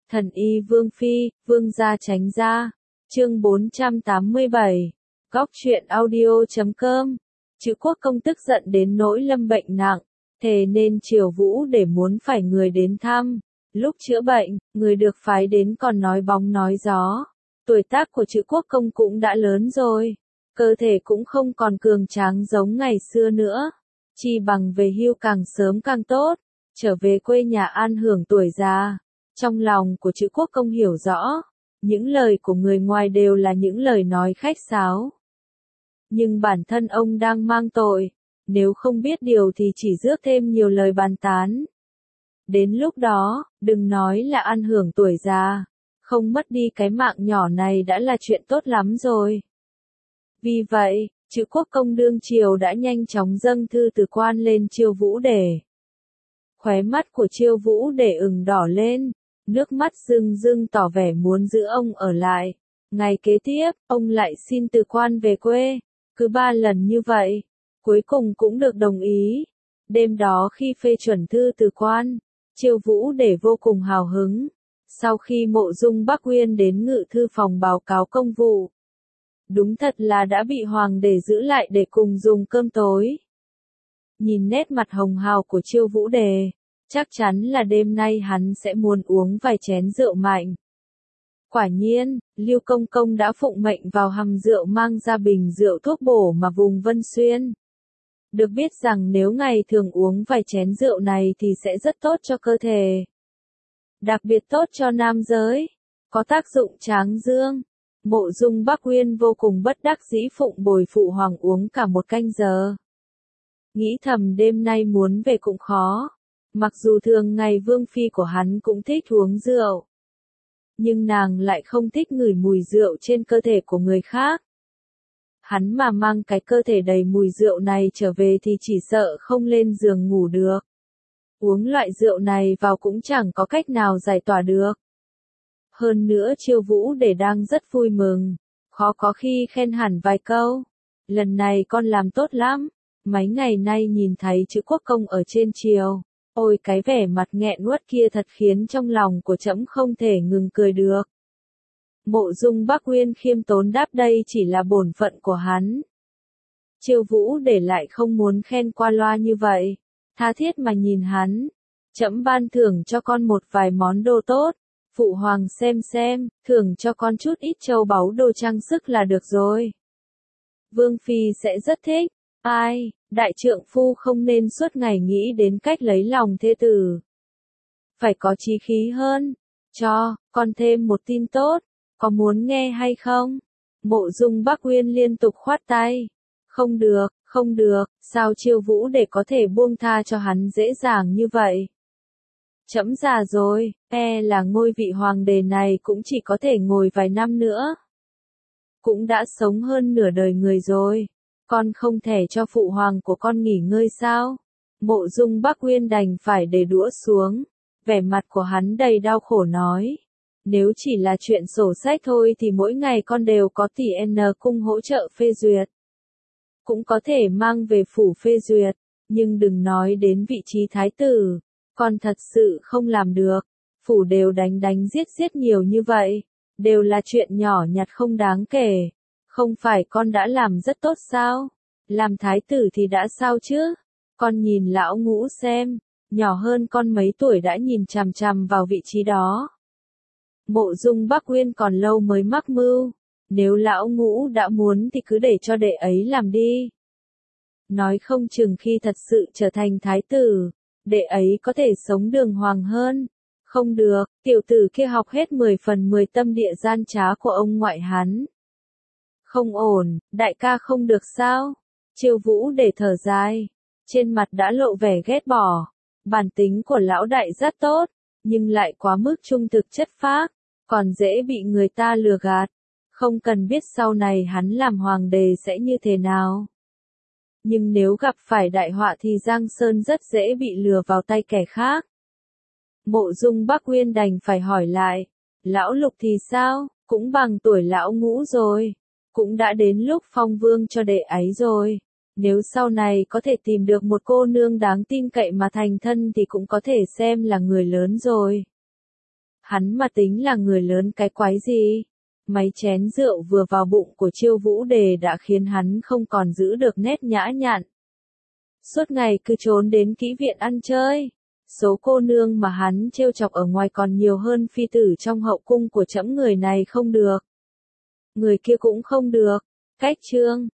Thần y Vương Phi, Vương gia tránh ra. Chương 487. Góc truyện audio.com. Chữ Quốc công tức giận đến nỗi lâm bệnh nặng, thề nên triều Vũ để muốn phải người đến thăm. Lúc chữa bệnh, người được phái đến còn nói bóng nói gió. Tuổi tác của Chữ Quốc công cũng đã lớn rồi, cơ thể cũng không còn cường tráng giống ngày xưa nữa. Chi bằng về hưu càng sớm càng tốt, trở về quê nhà an hưởng tuổi già. Trong lòng của Chữ Quốc công hiểu rõ, những lời của người ngoài đều là những lời nói khách sáo. Nhưng bản thân ông đang mang tội, nếu không biết điều thì chỉ rước thêm nhiều lời bàn tán. Đến lúc đó, đừng nói là an hưởng tuổi già, không mất đi cái mạng nhỏ này đã là chuyện tốt lắm rồi. Vì vậy, Chữ Quốc công đương triều đã nhanh chóng dâng thư từ quan lên Chiêu Vũ Để. Khóe mắt của Chiêu Vũ Để ửng đỏ lên, nước mắt rưng rưng tỏ vẻ muốn giữ ông ở lại. Ngày kế tiếp, ông lại xin từ quan về quê, cứ 3 lần như vậy, cuối cùng cũng được đồng ý. Đêm đó khi phê chuẩn thư từ quan, Chiêu Vũ Để vô cùng hào hứng. Sau khi Mộ Dung Bắc Uyên đến ngự thư phòng báo cáo công vụ, đúng thật là đã bị hoàng đế giữ lại để cùng dùng cơm tối. Nhìn nét mặt hồng hào của Chiêu Vũ Để, chắc chắn là đêm nay hắn sẽ muốn uống vài chén rượu mạnh. Quả nhiên, Lưu Công Công đã phụng mệnh vào hầm rượu mang ra bình rượu thuốc bổ mà vùng Vân Xuyên. Được biết rằng nếu ngày thường uống vài chén rượu này thì sẽ rất tốt cho cơ thể. Đặc biệt tốt cho nam giới, có tác dụng tráng dương. Mộ Dung Bắc Uyên vô cùng bất đắc dĩ phụng bồi phụ hoàng uống cả 1 canh giờ. Nghĩ thầm đêm nay muốn về cũng khó. Mặc dù thường ngày Vương Phi của hắn cũng thích uống rượu, nhưng nàng lại không thích ngửi mùi rượu trên cơ thể của người khác. Hắn mà mang cái cơ thể đầy mùi rượu này trở về thì chỉ sợ không lên giường ngủ được. Uống loại rượu này vào cũng chẳng có cách nào giải tỏa được. Hơn nữa Chiêu Vũ Để đang rất vui mừng, khó có khi khen hẳn vài câu. Lần này con làm tốt lắm, mấy ngày nay nhìn thấy Chữ Quốc công ở trên triều. Ôi cái vẻ mặt nghẹn uất kia thật khiến trong lòng của trẫm không thể ngừng cười được. Mộ Dung Bắc Uyên khiêm tốn đáp đây chỉ là bổn phận của hắn. Chiêu Vũ Để lại không muốn khen qua loa như vậy, tha thiết mà nhìn hắn. Trẫm ban thưởng cho con một vài món đồ tốt, phụ hoàng xem, thưởng cho con chút ít châu báu đồ trang sức là được rồi. Vương Phi sẽ rất thích. Ai, đại trượng phu không nên suốt ngày nghĩ đến cách lấy lòng thê tử. Phải có chí khí hơn. Cho, con thêm một tin tốt, có muốn nghe hay không? Mộ Dung Bắc Uyên liên tục khoát tay. Không được, sao Chiêu Vũ Để có thể buông tha cho hắn dễ dàng như vậy? Trẫm già rồi, là ngôi vị hoàng đế này cũng chỉ có thể ngồi vài năm nữa. Cũng đã sống hơn nửa đời người rồi. Con không thể cho phụ hoàng của con nghỉ ngơi sao? Mộ Dung Bắc Uyên đành phải để đũa xuống. Vẻ mặt của hắn đầy đau khổ nói. Nếu chỉ là chuyện sổ sách thôi thì mỗi ngày con đều có tỷ N cung hỗ trợ phê duyệt. Cũng có thể mang về phủ phê duyệt, nhưng đừng nói đến vị trí thái tử. Con thật sự không làm được. Phủ đều đánh giết nhiều như vậy. Đều là chuyện nhỏ nhặt không đáng kể. Không phải con đã làm rất tốt sao? Làm thái tử thì đã sao chứ? Con nhìn lão Ngũ xem, nhỏ hơn con mấy tuổi đã nhìn chằm chằm vào vị trí đó. Mộ Dung Bắc Uyên còn lâu mới mắc mưu, nếu lão Ngũ đã muốn thì cứ để cho đệ ấy làm đi. Nói không chừng khi thật sự trở thành thái tử, đệ ấy có thể sống đường hoàng hơn. Không được, tiểu tử kia học hết 10 phần 10 tâm địa gian trá của ông ngoại hắn. Không ổn, đại ca không được sao? Chiêu Vũ Để thở dài, trên mặt đã lộ vẻ ghét bỏ. Bản tính của lão đại rất tốt, nhưng lại quá mức trung thực chất phác, còn dễ bị người ta lừa gạt. Không cần biết sau này hắn làm hoàng đế sẽ như thế nào. Nhưng nếu gặp phải đại họa thì Giang Sơn rất dễ bị lừa vào tay kẻ khác. Mộ Dung Bắc Uyên đành phải hỏi lại, lão Lục thì sao, cũng bằng tuổi lão Ngũ rồi. Cũng đã đến lúc phong vương cho đệ ấy rồi. Nếu sau này có thể tìm được một cô nương đáng tin cậy mà thành thân thì cũng có thể xem là người lớn rồi. Hắn mà tính là người lớn cái quái gì? Mấy chén rượu vừa vào bụng của Chiêu Vũ Đề đã khiến hắn không còn giữ được nét nhã nhặn. Suốt ngày cứ trốn đến kỹ viện ăn chơi. Số cô nương mà hắn trêu chọc ở ngoài còn nhiều hơn phi tử trong hậu cung của trẫm, người này không được. Người kia cũng không được. Cách chương